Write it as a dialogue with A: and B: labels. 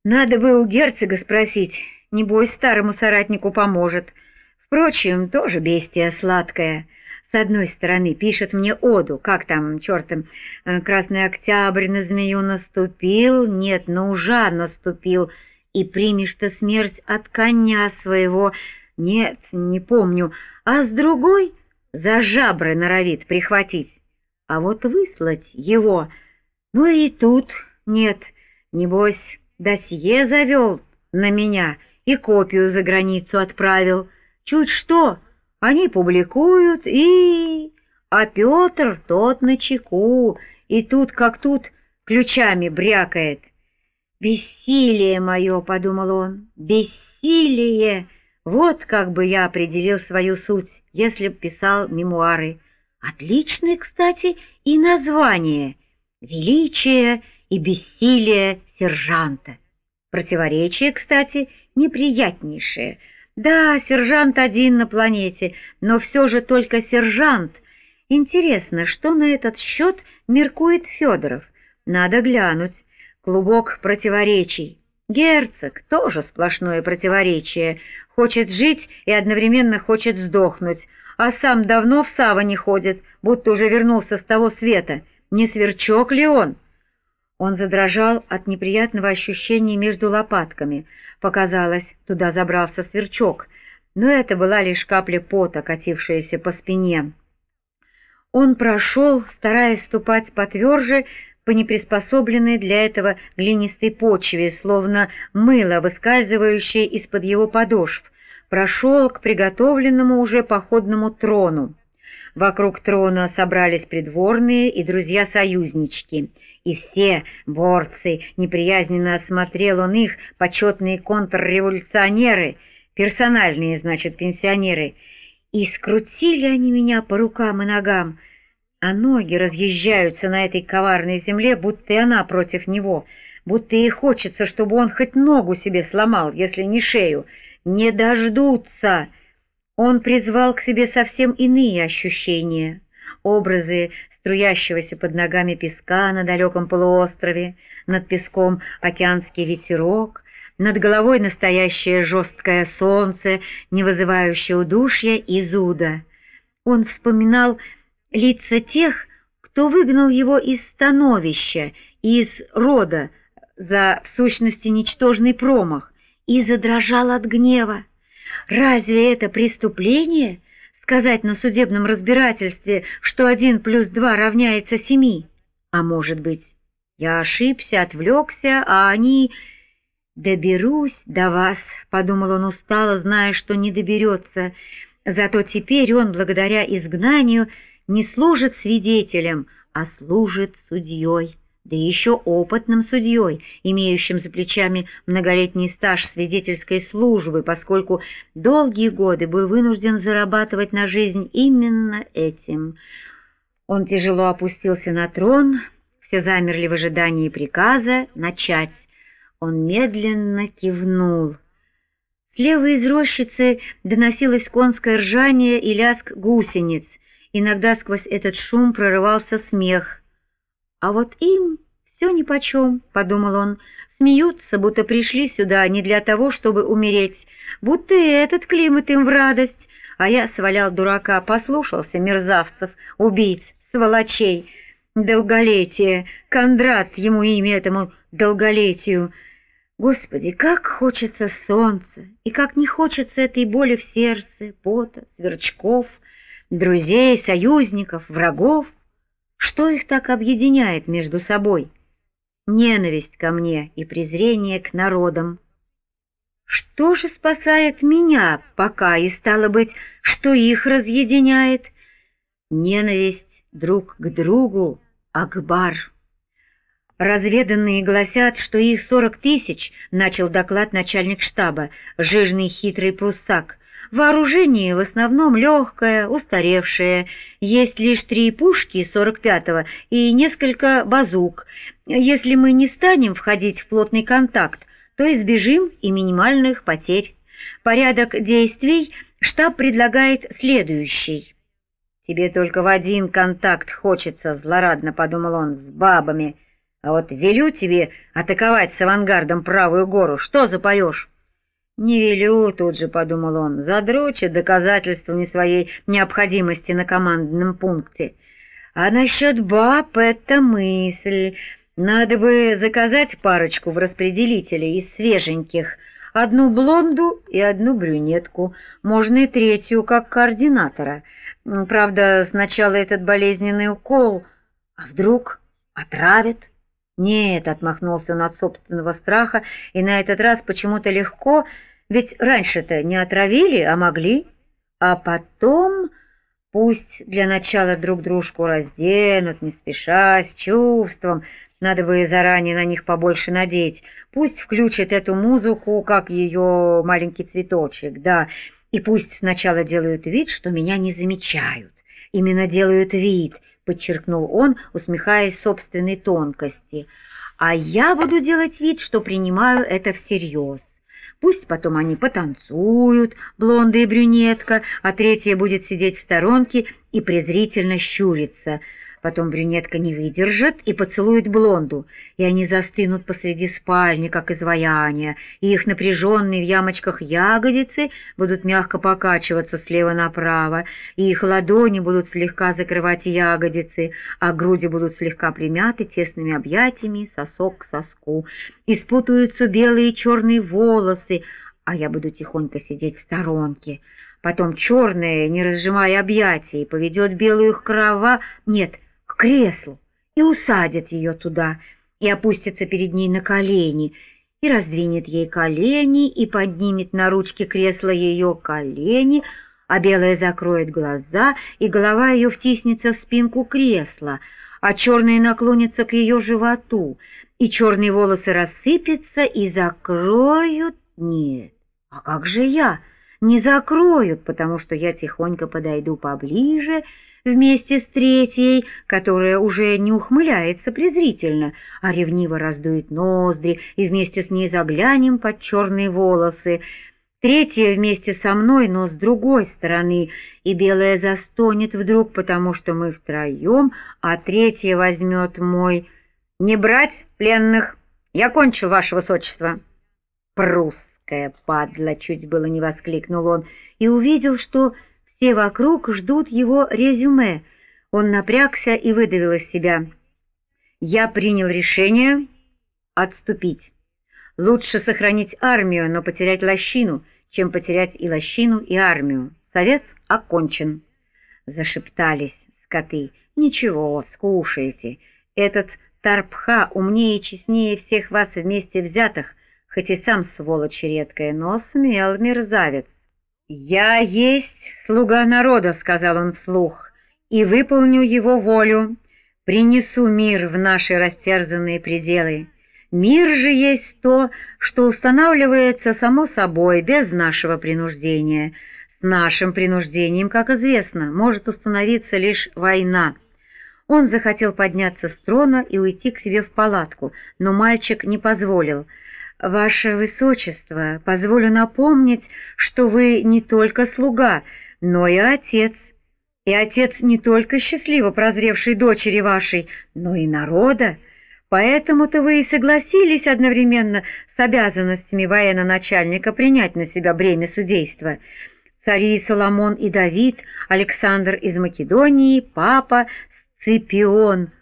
A: Надо бы у герцога спросить, небось старому соратнику поможет. Впрочем, тоже бестия сладкая. С одной стороны, пишет мне оду, как там, чертом, «Красный октябрь на змею наступил, нет, на ужа наступил, и примешь-то смерть от коня своего, нет, не помню, а с другой за жабры норовит прихватить, а вот выслать его, ну и тут нет, небось, досье завел на меня и копию за границу отправил, чуть что». Они публикуют, А Петр тот начеку, и тут как тут ключами брякает. «Бессилие мое», — подумал он, — «бессилие! Вот как бы я определил свою суть, если б писал мемуары. Отличное, кстати, и название — «Величие и бессилие сержанта». Противоречие, кстати, неприятнейшее. Да, сержант один на планете, но все же только сержант. Интересно, что на этот счет меркует Федоров? Надо глянуть. Клубок противоречий. Герцог — тоже сплошное противоречие. Хочет жить и одновременно хочет сдохнуть, а сам давно в саване ходит, будто уже вернулся с того света. Не сверчок ли он? Он задрожал от неприятного ощущения между лопатками. Показалось, туда забрался сверчок, но это была лишь капля пота, катившаяся по спине. Он прошел, стараясь ступать потверже, по неприспособленной для этого глинистой почве, словно мыло, выскальзывающее из-под его подошв, прошел к приготовленному уже походному трону. Вокруг трона собрались придворные и друзья-союзнички, и все борцы, неприязненно осмотрел он их, почетные контрреволюционеры, персональные, значит, пенсионеры, и скрутили они меня по рукам и ногам, а ноги разъезжаются на этой коварной земле, будто и она против него, будто ей хочется, чтобы он хоть ногу себе сломал, если не шею. Не дождутся! Он призвал к себе совсем иные ощущения, образы струящегося под ногами песка на далеком полуострове, над песком океанский ветерок, над головой настоящее жесткое солнце, не вызывающее удушья и зуда. Он вспоминал лица тех, кто выгнал его из становища, из рода за, в сущности, ничтожный промах, и задрожал от гнева. Разве это преступление — сказать на судебном разбирательстве, что 1 + 2 равняется 7? А может быть, я ошибся, отвлекся, а они... «Доберусь до вас», — подумал он устало, зная, что не доберется. Зато теперь он, благодаря изгнанию, не служит свидетелем, а служит судьей, да еще опытным судьей, имеющим за плечами многолетний стаж свидетельской службы, поскольку долгие годы был вынужден зарабатывать на жизнь именно этим. Он тяжело опустился на трон, все замерли в ожидании приказа начать. Он медленно кивнул. Слева из рощицы доносилось конское ржание и лязг гусениц. Иногда сквозь этот шум прорывался смех. «А вот им все нипочем», — подумал он, — «смеются, будто пришли сюда не для того, чтобы умереть, будто и этот климат им в радость, а я свалял дурака, послушался мерзавцев, убийц, сволочей. Долголетие, Кондрат ему имя этому долголетию». Господи, как хочется солнца, и как не хочется этой боли в сердце, пота, сверчков, друзей, союзников, врагов. Что их так объединяет между собой? Ненависть ко мне и презрение к народам. Что же спасает меня пока, и, стало быть, что их разъединяет? Ненависть друг к другу, Акбар. «Разведанные гласят, что их 40 000, — начал доклад начальник штаба, жирный хитрый пруссак. Вооружение в основном легкое, устаревшее, есть лишь 3 пушки 45-го и несколько базук. Если мы не станем входить в плотный контакт, то избежим и минимальных потерь. Порядок действий штаб предлагает следующий». «Тебе только в один контакт хочется, — злорадно подумал он, — с бабами. А вот велю тебе атаковать с авангардом правую гору, что запоешь?» «Не велю», — тут же подумал он, — задрочит доказательствами своей необходимости на командном пункте. «А насчет баб — это мысль. Надо бы заказать парочку в распределителе из свеженьких, одну блонду и одну брюнетку, можно и третью, как координатора. Правда, сначала этот болезненный укол, а вдруг отравят?» «Нет», — отмахнулся он от собственного страха, и на этот раз почему-то легко, ведь раньше-то не отравили, а могли. А потом пусть для начала друг дружку разденут, не спеша, с чувством, надо бы заранее на них побольше надеть, пусть включат эту музыку, как ее маленький цветочек, да, и пусть сначала делают вид, что меня не замечают. Именно делают вид, подчеркнул он, усмехаясь собственной тонкости. А я буду делать вид, что принимаю это всерьез. Пусть потом они потанцуют, блонда и брюнетка, а третья будет сидеть в сторонке и презрительно щуриться. Потом брюнетка не выдержит и поцелует блонду, и они застынут посреди спальни, как изваяния, и их напряженные в ямочках ягодицы будут мягко покачиваться слева направо, и их ладони будут слегка закрывать ягодицы, а груди будут слегка примяты тесными объятиями сосок к соску, и спутаются белые и черные волосы, а я буду тихонько сидеть в сторонке. Потом черная, не разжимая объятий, поведет белую к Нет, к креслу, и усадит ее туда, и опустится перед ней на колени, и раздвинет ей колени, и поднимет на ручки кресла ее колени, а белая закроет глаза, и голова ее втиснется в спинку кресла, а черные наклонятся к ее животу, и черные волосы рассыпятся и закроют... Нет, а как же я? Не закроют, потому что я тихонько подойду поближе вместе с третьей, которая уже не ухмыляется презрительно, а ревниво раздует ноздри, и вместе с ней заглянем под черные волосы. Третья вместе со мной, но с другой стороны, и белая застонет вдруг, потому что мы втроем, а третья возьмет мой... «Не брать пленных! Я кончил, ваше высочество!» «Прусская падла!» — чуть было не воскликнул он, и увидел, что все вокруг ждут его резюме. Он напрягся и выдавил из себя: «Я принял решение отступить. Лучше сохранить армию, но потерять лощину, чем потерять и лощину, и армию. Совет окончен». Зашептались скоты. «Ничего, скушаете. Этот Тарпха умнее и честнее всех вас вместе взятых, хоть и сам сволочь редкая, но смел мерзавец». «Я есть слуга народа», — сказал он вслух, — «и выполню его волю, принесу мир в наши растерзанные пределы. Мир же есть то, что устанавливается само собой, без нашего принуждения. С нашим принуждением, как известно, может установиться лишь война». Он захотел подняться с трона и уйти к себе в палатку, но мальчик не позволил. «Ваше Высочество, позволю напомнить, что вы не только слуга, но и отец не только счастливо прозревшей дочери вашей, но и народа. Поэтому-то вы и согласились одновременно с обязанностями военно-начальника принять на себя бремя судейства. Цари Соломон и Давид, Александр из Македонии, папа Сципион